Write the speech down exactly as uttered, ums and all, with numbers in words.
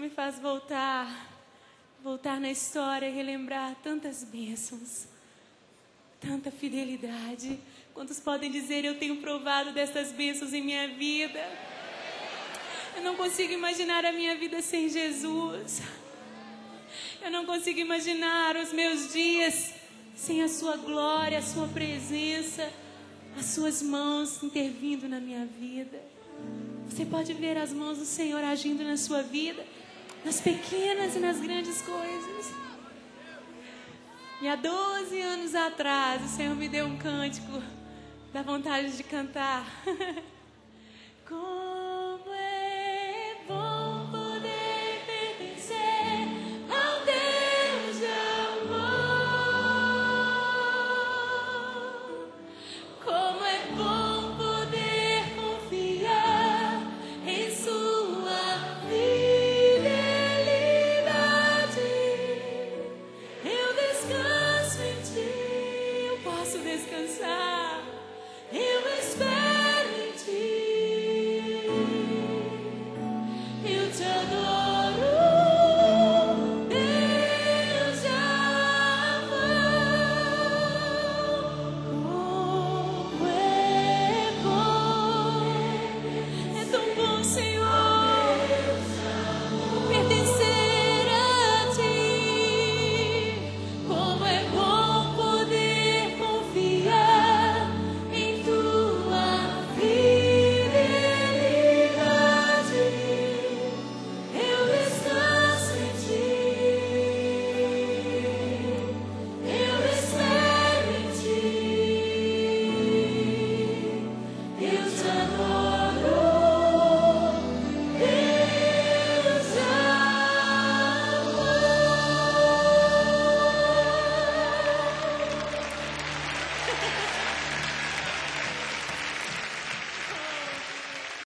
me faz voltar, voltar na história e relembrar tantas bênçãos, tanta fidelidade. Quantos podem dizer, eu tenho provado dessas bênçãos em minha vida? Eu não consigo imaginar a minha vida sem Jesus. Eu não consigo imaginar os meus dias sem a sua glória, a sua presença, as suas mãos intervindo na minha vida. Você pode ver as mãos do Senhor agindo na sua vida, nas pequenas e nas grandes coisas. E há doze anos atrás, o Senhor me deu um cântico, dá vontade de cantar. Com